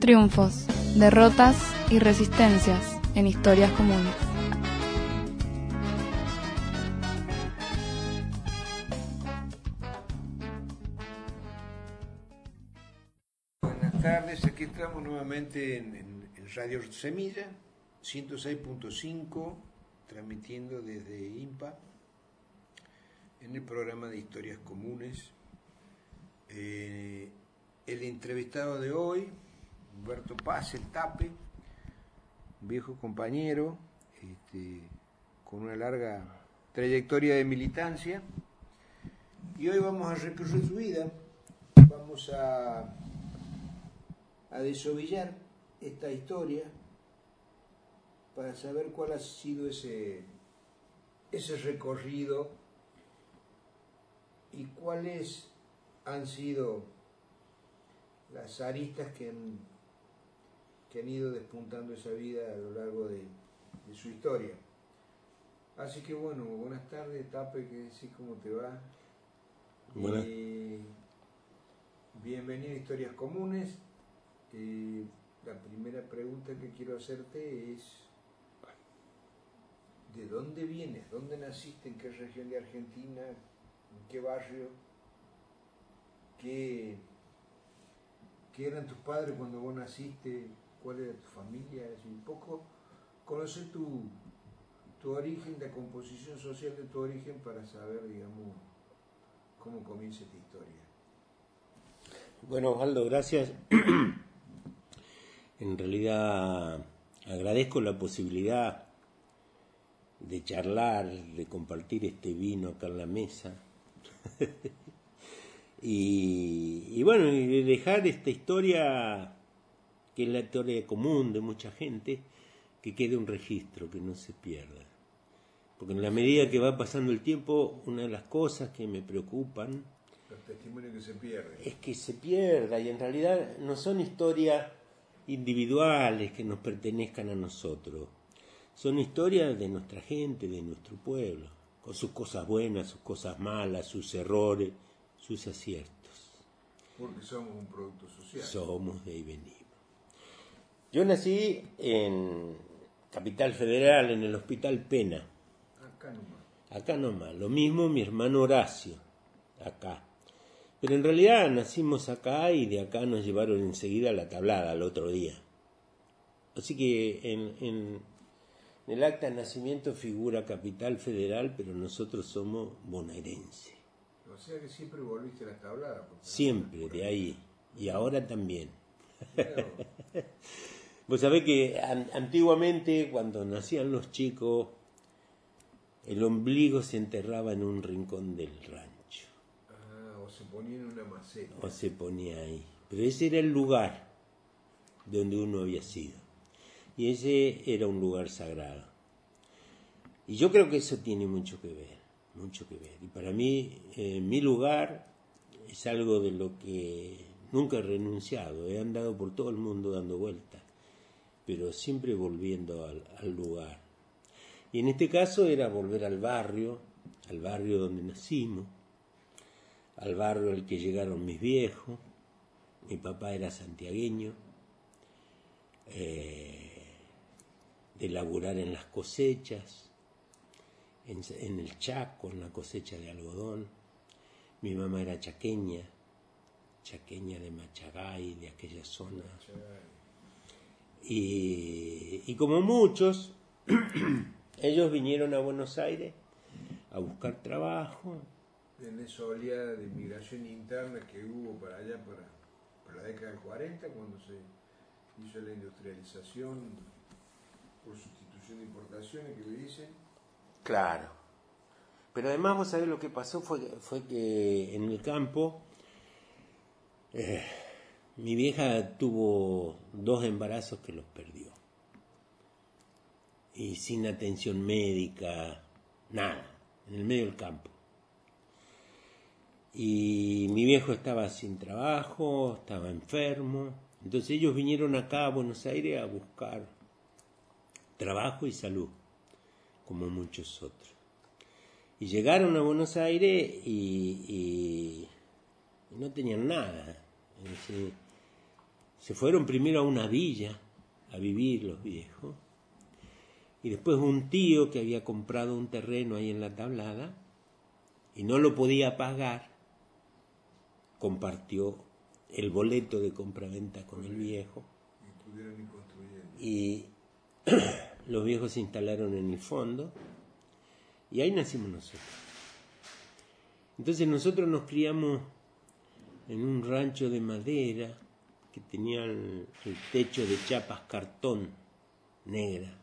Triunfos, derrotas y resistencias en historias comunes. Buenas tardes, aquí estamos nuevamente en Radio Semilla 106.5, transmitiendo desde IMPA en el programa de Historias Comunes. El entrevistado de hoy, Humberto Paz, el Tape, un viejo compañero con una larga trayectoria de militancia, y hoy vamos a recorrer su vida, vamos a desovillar esta historia para saber cuál ha sido ese recorrido y cuáles han sido las aristas que han ido despuntando esa vida a lo largo de su historia. Así que bueno, buenas tardes, Tape, que decís, ¿cómo te va? Buenas. Bienvenido a Historias Comunes. La primera pregunta que quiero hacerte es: ¿de dónde vienes? ¿Dónde naciste? ¿En qué región de Argentina? ¿En qué barrio? ¿Qué eran tus padres cuando vos naciste? ¿Cuál era tu familia? Es un poco conocer tu origen, la composición social de tu origen, para saber, digamos, cómo comienza esta historia. Bueno, Osvaldo, gracias. En realidad agradezco la posibilidad de charlar, de compartir este vino acá en la mesa y bueno, y de dejar esta historia, que es la historia común de mucha gente, que quede un registro, que no se pierda. Porque en la medida que va pasando el tiempo, una de las cosas que me preocupan, los testimonios que se pierden, es que se pierda, y en realidad no son historias individuales que nos pertenezcan a nosotros, son historias de nuestra gente, de nuestro pueblo, con sus cosas buenas, sus cosas malas, sus errores, sus aciertos. Porque somos un producto social. Somos, de ahí venimos. Yo nací en Capital Federal, en el Hospital Pena. Acá nomás. Lo mismo mi hermano Horacio, acá. Pero en realidad nacimos acá y de acá nos llevaron enseguida a La Tablada al otro día. Así que en el acta de nacimiento figura Capital Federal, pero nosotros somos bonaerenses. O sea que siempre volviste a La Tablada. Siempre, de ahí. Y ahora también. Vos sabés que antiguamente, cuando nacían los chicos, el ombligo se enterraba en un rincón del rancho. O se ponía en una maceta. O se ponía ahí. Pero ese era el lugar donde uno había sido. Y ese era un lugar sagrado. Y yo creo que eso tiene mucho que ver. Y para mí, mi lugar es algo de lo que nunca he renunciado. He andado por todo el mundo dando vueltas, pero siempre volviendo al lugar. Y en este caso era volver al barrio donde nacimos, al barrio al que llegaron mis viejos. Mi papá era santiagueño, de laburar en las cosechas, en el Chaco, en la cosecha de algodón. Mi mamá era chaqueña de Machagay, de aquella zona. Y como muchos, ellos vinieron a Buenos Aires a buscar trabajo. En esa oleada de inmigración interna que hubo para allá, para la década del 40, cuando se hizo la industrialización por sustitución de importaciones, que le dicen. Claro. Pero además, vos sabés, lo que pasó fue que en el campo mi vieja tuvo 2 embarazos que los perdió. Y sin atención médica, nada, en el medio del campo. Y mi viejo estaba sin trabajo, estaba enfermo. Entonces ellos vinieron acá a Buenos Aires a buscar trabajo y salud, como muchos otros. Y llegaron a Buenos Aires y no tenían nada. Es decir, se fueron primero a una villa a vivir los viejos, y después un tío que había comprado un terreno ahí en la Tablada y no lo podía pagar, compartió el boleto de compraventa con el viejo y los viejos se instalaron en el fondo y ahí nacimos nosotros. Entonces nosotros nos criamos en un rancho de madera que tenía el techo de chapas cartón negra,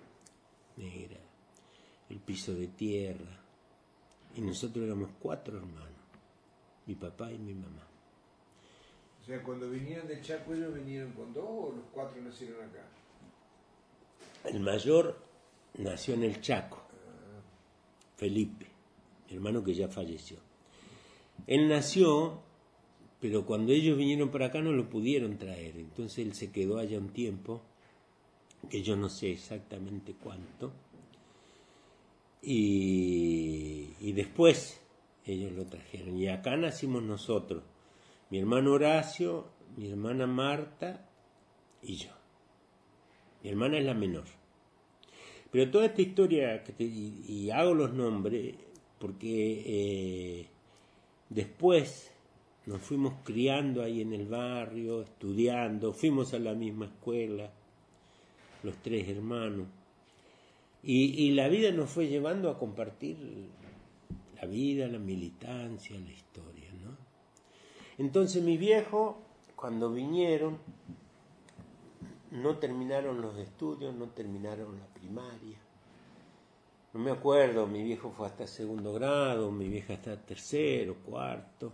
el piso de tierra, y nosotros éramos 4 hermanos, mi papá y mi mamá. O sea, cuando vinieron del Chaco, ¿ellos vinieron con 2 o los 4 nacieron acá? El mayor nació en el Chaco, Felipe, mi hermano que ya falleció. Él nació, pero cuando ellos vinieron para acá no lo pudieron traer, entonces él se quedó allá un tiempo, que yo no sé exactamente cuánto, y después ellos lo trajeron. Y acá nacimos nosotros, mi hermano Horacio, mi hermana Marta y yo. Mi hermana es la menor. Pero toda esta historia, y hago los nombres, porque después nos fuimos criando ahí en el barrio, estudiando, fuimos a la misma escuela, los 3 hermanos, y la vida nos fue llevando a compartir la vida, la militancia, la historia, ¿no? Entonces mis viejos, cuando vinieron, no terminaron los estudios, no terminaron la primaria. No me acuerdo, mi viejo fue hasta 2º grado, mi vieja hasta 3º, 4º,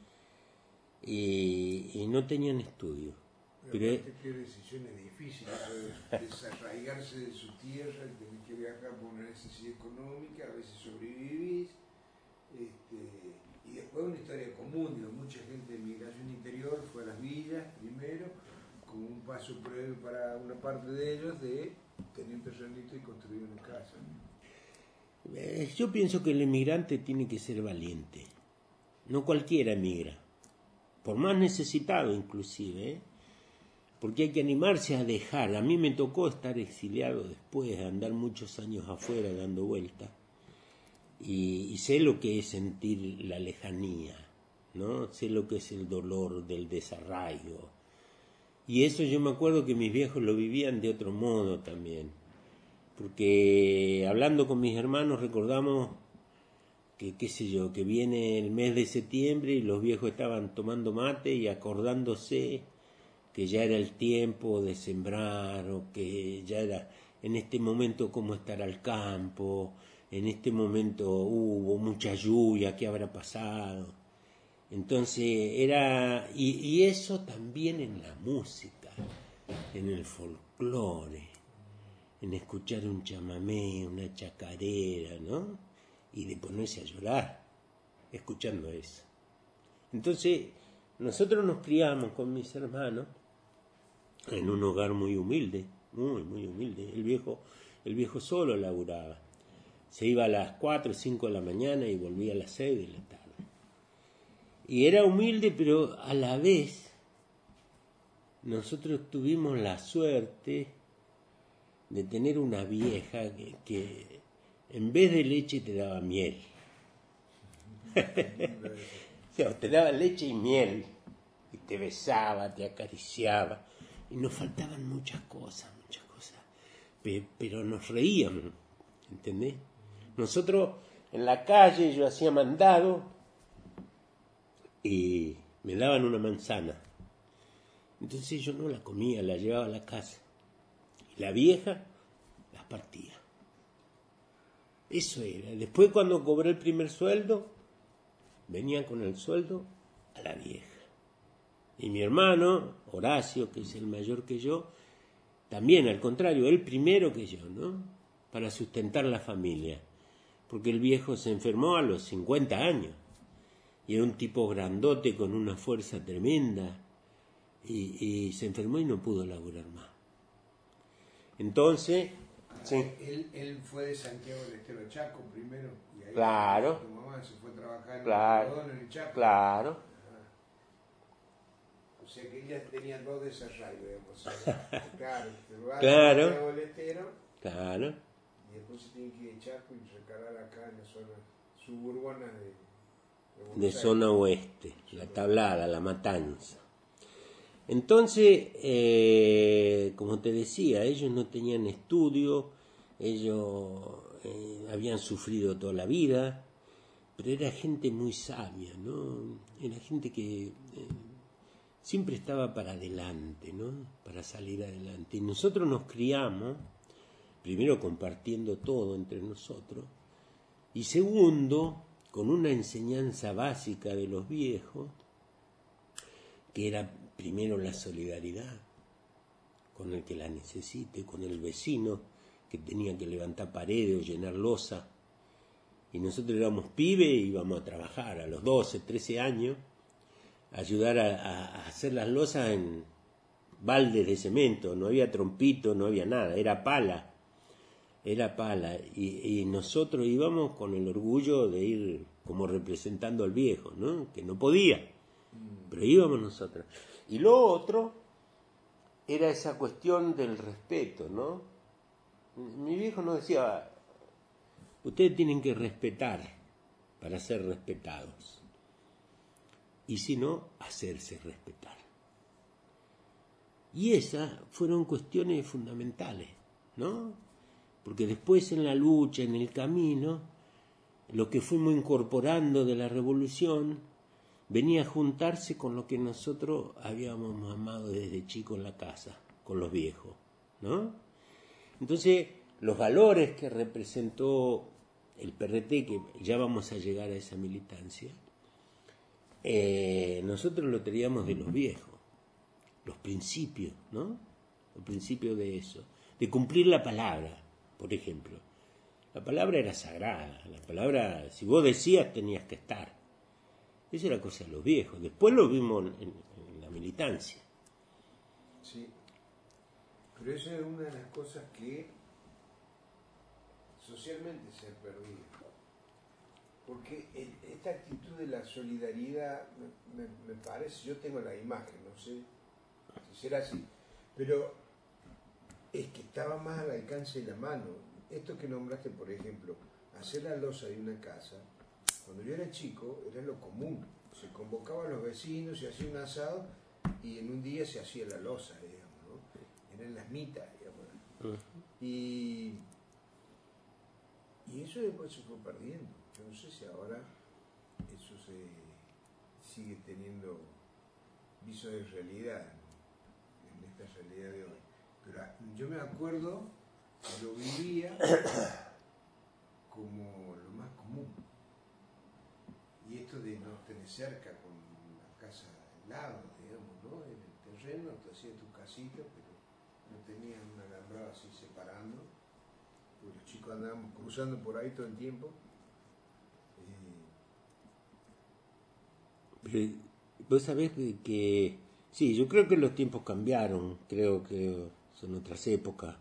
y no tenían estudios. Pero qué decisiones difíciles, desarraigarse de su tierra, tener que viajar por una necesidad económica, a veces sobrevivís, y después una historia común, digo, mucha gente de migración interior fue a las villas primero, como un paso previo para una parte de ellos de tener un terrenito y construir una casa. Yo pienso que el emigrante tiene que ser valiente, no cualquiera emigra, por más necesitado inclusive, porque hay que animarse a dejar. A mí me tocó estar exiliado después, andar muchos años afuera dando vueltas, y sé lo que es sentir la lejanía, ¿no? Sé lo que es el dolor del desarraigo, y eso yo me acuerdo que mis viejos lo vivían de otro modo también, porque hablando con mis hermanos recordamos que, qué sé yo, que viene el mes de septiembre y los viejos estaban tomando mate y acordándose que ya era el tiempo de sembrar, o que ya era en este momento cómo estará el campo, en este momento hubo mucha lluvia, ¿qué habrá pasado? Entonces era, y eso también en la música, en el folclore, en escuchar un chamamé, una chacarera, ¿no? Y de ponerse a llorar, escuchando eso. Entonces, nosotros nos criamos con mis hermanos en un hogar muy humilde, muy humilde. El viejo solo laburaba. Se iba a las 4 o 5 de la mañana y volvía a las 6 de la tarde. Y era humilde, pero a la vez nosotros tuvimos la suerte de tener una vieja que en vez de leche te daba miel. O sea, te daba leche y miel, y te besaba, te acariciaba, y nos faltaban muchas cosas, pero nos reíamos, ¿entendés? Nosotros en la calle yo hacía mandado y me daban una manzana, entonces yo no la comía, la llevaba a la casa, y la vieja las partía. Eso era. Después, cuando cobré el primer sueldo, venía con el sueldo a la vieja. Y mi hermano, Horacio, que es el mayor que yo, también, al contrario, él primero que yo, ¿no? Para sustentar la familia. Porque el viejo se enfermó a los 50 años. Y era un tipo grandote con una fuerza tremenda. Y se enfermó y no pudo laburar más. Entonces... sí. Él fue de Santiago del Estero Chaco primero, y ahí claro, tu mamá se fue a trabajar en claro, el algodón en el Chaco. claro. O sea que ellas tenían dos de esas radios, digamos. O sea, claro, te vas Claro. a Boletero Claro, y después se tienen que ir a Chaco y recalar acá en la zona suburbana de Buenos de Aires. zona oeste, la Tablada, la Matanza. Entonces, como te decía, ellos no tenían estudio, ellos habían sufrido toda la vida, pero era gente muy sabia, ¿no? Era gente que siempre estaba para adelante, ¿no? Para salir adelante. Y nosotros nos criamos, primero compartiendo todo entre nosotros, y segundo, con una enseñanza básica de los viejos, que era primero la solidaridad con el que la necesite, con el vecino que tenía que levantar paredes o llenar losa. Y nosotros éramos pibes y íbamos a trabajar a los 12, 13 años, a ayudar a hacer las losas en baldes de cemento. No había trompito, no había nada, era pala. Y nosotros íbamos con el orgullo de ir como representando al viejo, ¿no? Que no podía, pero íbamos nosotros. Y lo otro era esa cuestión del respeto, ¿no? Mi viejo nos decía, ustedes tienen que respetar para ser respetados, y si no, hacerse respetar. Y esas fueron cuestiones fundamentales, ¿no? Porque después en la lucha, en el camino, lo que fuimos incorporando de la revolución venía a juntarse con lo que nosotros habíamos mamado desde chico en la casa, con los viejos, ¿no? Entonces, los valores que representó el PRT, que ya vamos a llegar a esa militancia, nosotros lo teníamos de los viejos, los principios, ¿no? Los principios de eso, de cumplir la palabra, por ejemplo. La palabra era sagrada, la palabra, si vos decías, tenías que estar. Esa era cosa de los viejos. Después lo vimos en la militancia. Sí, pero eso es una de las cosas que socialmente se ha perdido. Porque esta actitud de la solidaridad me parece, yo tengo la imagen, no sé si será así, pero es que estaba más al alcance de la mano. Esto que nombraste, por ejemplo, hacer la losa de una casa, cuando yo era chico era lo común. Se convocaba a los vecinos, se hacía un asado y en un día se hacía la losa, digamos, ¿no? Eran las mitas, digamos. Y eso después se fue perdiendo. Yo no sé si ahora eso se sigue teniendo viso de realidad en esta realidad de hoy. Pero yo me acuerdo que lo vivía como lo más común. Y esto de no tener cerca con la casa al lado, digamos, ¿no? En el terreno, te hacías tu casita, pero no tenías un alambrado así separando. Porque los chicos andábamos cruzando por ahí todo el tiempo. Pero vos sabés que sí, yo creo que los tiempos cambiaron, creo que son otras épocas,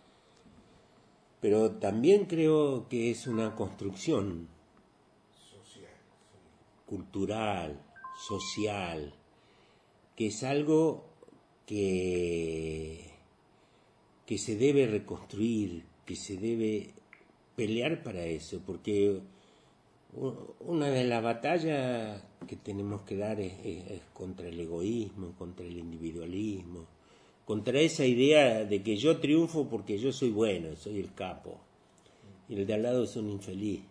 pero también creo que es una construcción Social, sí. cultural, social, que es algo que se debe reconstruir, que se debe pelear para eso, porque una de las batallas que tenemos que dar es contra el egoísmo, contra el individualismo, contra esa idea de que yo triunfo porque yo soy bueno, soy el capo, y el de al lado es un infeliz,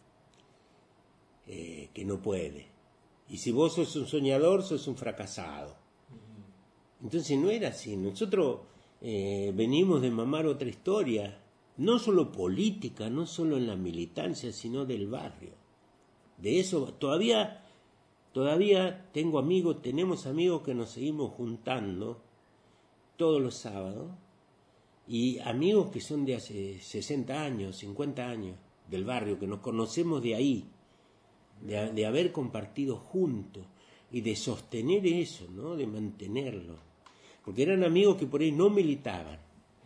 que no puede. Y si vos sos un soñador, sos un fracasado. Entonces no era así. Nosotros venimos de mamar otra historia, no solo política, no solo en la militancia, sino del barrio. De eso todavía tengo amigos, tenemos amigos que nos seguimos juntando todos los sábados, y amigos que son de hace 60 años, 50 años, del barrio, que nos conocemos de ahí, de haber compartido juntos y de sostener eso, ¿no? De mantenerlo. Porque eran amigos que por ahí no militaban,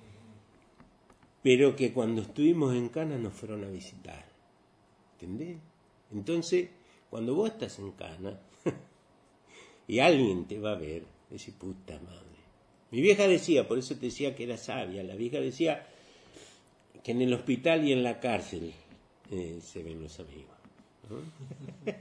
pero que cuando estuvimos en Cana nos fueron a visitar. ¿Entendés? Entonces, cuando vos estás en Cana y alguien te va a ver, Decía, puta madre. Mi vieja decía, por eso te decía que era sabia, la vieja decía que en el hospital y en la cárcel se ven los amigos, ¿no?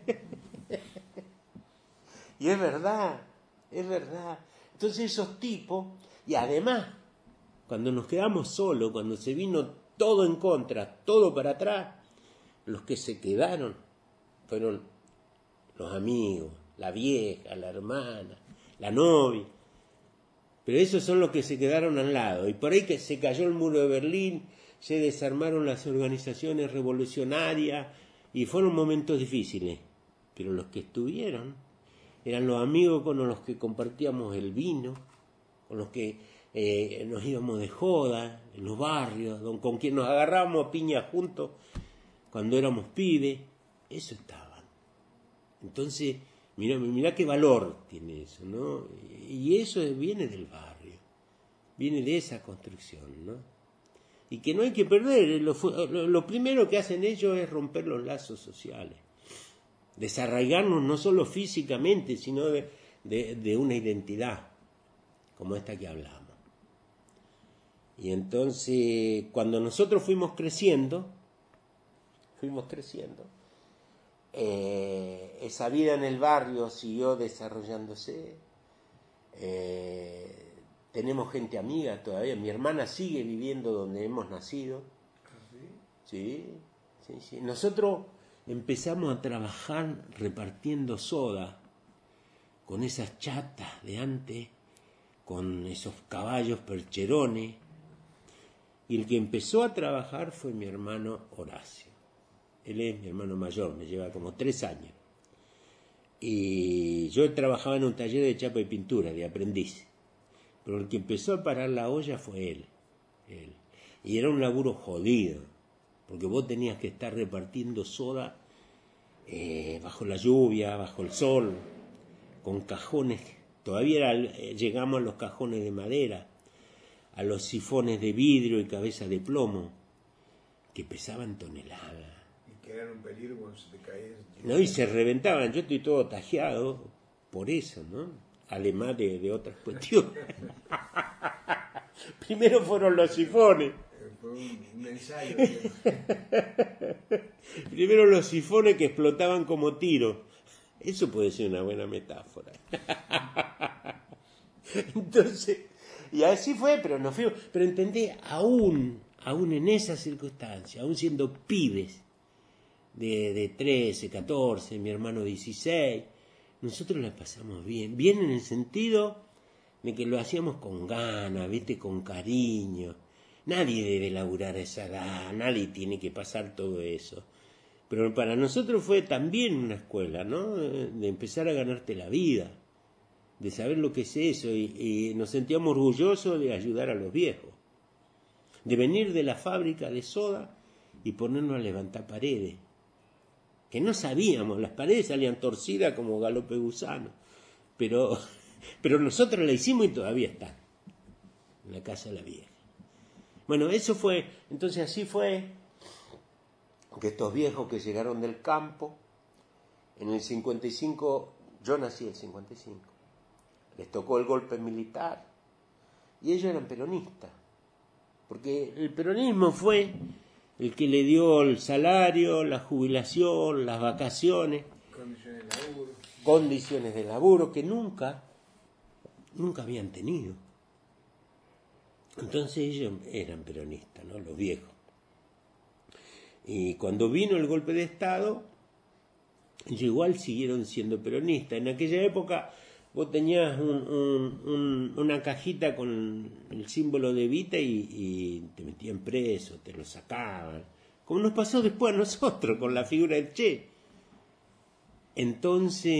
Y es verdad, es verdad. Entonces esos tipos, y además, cuando nos quedamos solos, cuando se vino todo en contra, todo para atrás, los que se quedaron fueron los amigos, la vieja, la hermana, la novia. Pero esos son los que se quedaron al lado. Y por ahí que se cayó el muro de Berlín, se desarmaron las organizaciones revolucionarias y fueron momentos difíciles. Pero los que estuvieron eran los amigos con los que compartíamos el vino, con los que nos íbamos de joda en los barrios, con quien nos agarrábamos a piña juntos cuando éramos pibes. Eso estaban. Entonces, mirá qué valor tiene eso, ¿no? Y eso viene del barrio, viene de esa construcción, ¿no? Y que no hay que perder. Lo primero que hacen ellos es romper los lazos sociales, desarraigarnos no solo físicamente, sino de una identidad, como esta que hablamos. Y entonces, cuando nosotros fuimos creciendo, esa vida en el barrio siguió desarrollándose. Tenemos gente amiga todavía. Mi hermana sigue viviendo donde hemos nacido. Sí. Nosotros empezamos a trabajar repartiendo soda con esas chatas de antes, con esos caballos percherones. Y el que empezó a trabajar fue mi hermano Horacio. Él es mi hermano mayor, me lleva como 3 años. Y yo trabajaba en un taller de chapa y pintura, de aprendiz. Pero el que empezó a parar la olla fue él. Y era un laburo jodido, porque vos tenías que estar repartiendo soda bajo la lluvia, bajo el sol, con cajones. Todavía llegamos a los cajones de madera, a los sifones de vidrio y cabeza de plomo, que pesaban toneladas. Que eran un peligro cuando se te caían. No, y se reventaban. Yo estoy todo tajeado por eso, ¿no? Además de otras cuestiones. Primero fueron los sifones. Fue un ensayo. Primero los sifones que explotaban como tiros. Eso puede ser una buena metáfora. Entonces, y así fue, pero nos fuimos. Pero entendí, aún en esas circunstancias, aún siendo pibes, de 13, 14, mi hermano 16, nosotros la pasamos bien. Bien en el sentido de que lo hacíamos con ganas, ¿viste? Con cariño. Nadie debe laburar a esa edad, nadie tiene que pasar todo eso. Pero para nosotros fue también una escuela, ¿no? De empezar a ganarte la vida, de saber lo que es eso, y nos sentíamos orgullosos de ayudar a los viejos, de venir de la fábrica de soda y ponernos a levantar paredes, que no sabíamos, las paredes salían torcidas como galope gusano, pero nosotros la hicimos y todavía están en la casa de la vieja. Bueno, eso fue, entonces así fue que estos viejos que llegaron del campo, en el 55, yo nací en el 55, les tocó el golpe militar, y ellos eran peronistas, porque el peronismo fue el que le dio el salario, la jubilación, las vacaciones, condiciones de laburo que nunca habían tenido. Entonces ellos eran peronistas, ¿no? Los viejos. Y cuando vino el golpe de Estado, ellos igual siguieron siendo peronistas. En aquella época vos tenías una cajita con el símbolo de Evita y te metían preso, te lo sacaban. Como nos pasó después a nosotros con la figura del Che. Entonces,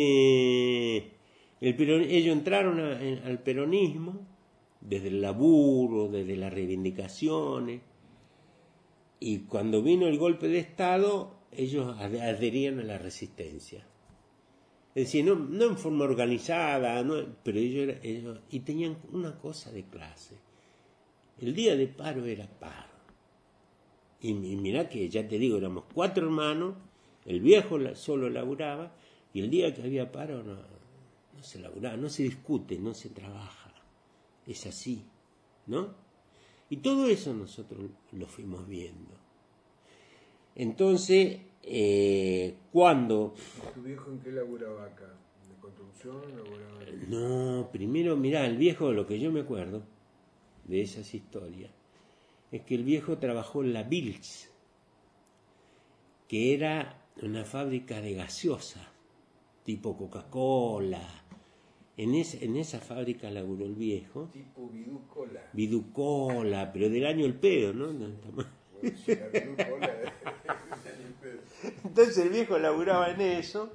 ellos entraron al peronismo desde el laburo, desde las reivindicaciones. Y cuando vino el golpe de Estado, ellos adherían a la resistencia. Es decir, no en forma organizada, pero ellos y tenían una cosa de clase. El día de paro era paro. Y mirá que, ya te digo, éramos 4 hermanos, el viejo solo laburaba, y el día que había paro no no se laburaba, no se discute, no se trabaja, es así, ¿no? Y todo eso nosotros lo fuimos viendo. Entonces, cuando... ¿Tu viejo en qué laburaba acá? ¿De construcción? ¿Laburaba en... No, primero, mirá, el viejo, lo que yo me acuerdo de esas historias, es que el viejo trabajó en la Bills, que era una fábrica de gaseosa, tipo Coca-Cola. En esa fábrica laburó el viejo. Tipo Viducola. Viducola, pero del año el pedo, ¿no? Bueno, sí, la Viducola del año el pedo. Entonces el viejo laburaba en eso.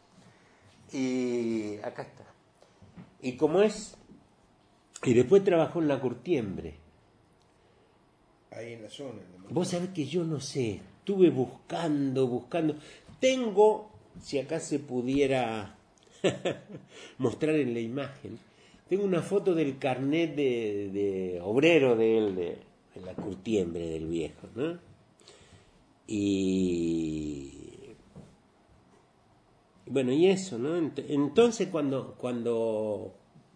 Y acá está. Y como es... Y después trabajó en la Curtiembre. Ahí en la zona. Vos sabés que yo no sé, estuve buscando. Tengo, si acá se pudiera mostrar en la imagen, tengo una foto del carnet de obrero de él, de la Curtiembre del viejo, ¿no? Y bueno, y eso, ¿no? Entonces cuando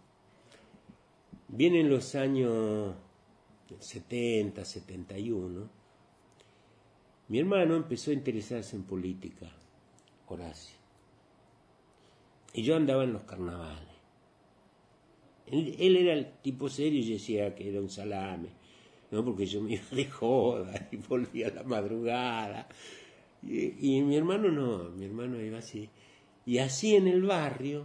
vienen los años 70, 71, mi hermano empezó a interesarse en política, Horacio. Y yo andaba en los carnavales. Él era el tipo serio y yo decía que era un salame, ¿no? Porque yo me iba de joda y volvía a la madrugada. Y mi hermano no, mi hermano iba así. Y así en el barrio,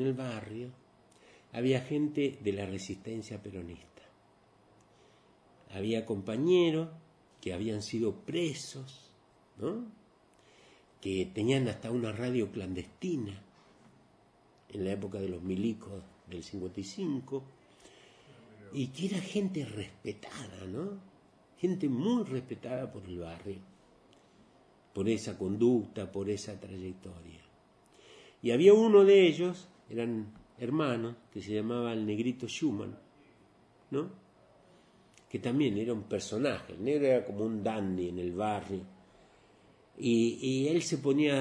había gente de la resistencia peronista. Había compañeros que habían sido presos, ¿no? Que tenían hasta una radio clandestina en la época de los milicos del 55, y que era gente respetada, ¿no? Gente muy respetada por el barrio, por esa conducta, por esa trayectoria. Y había uno de ellos, eran hermanos, que se llamaba el Negrito Schumann, ¿no? Que también era un personaje, el negro era como un dandy en el barrio, y él se ponía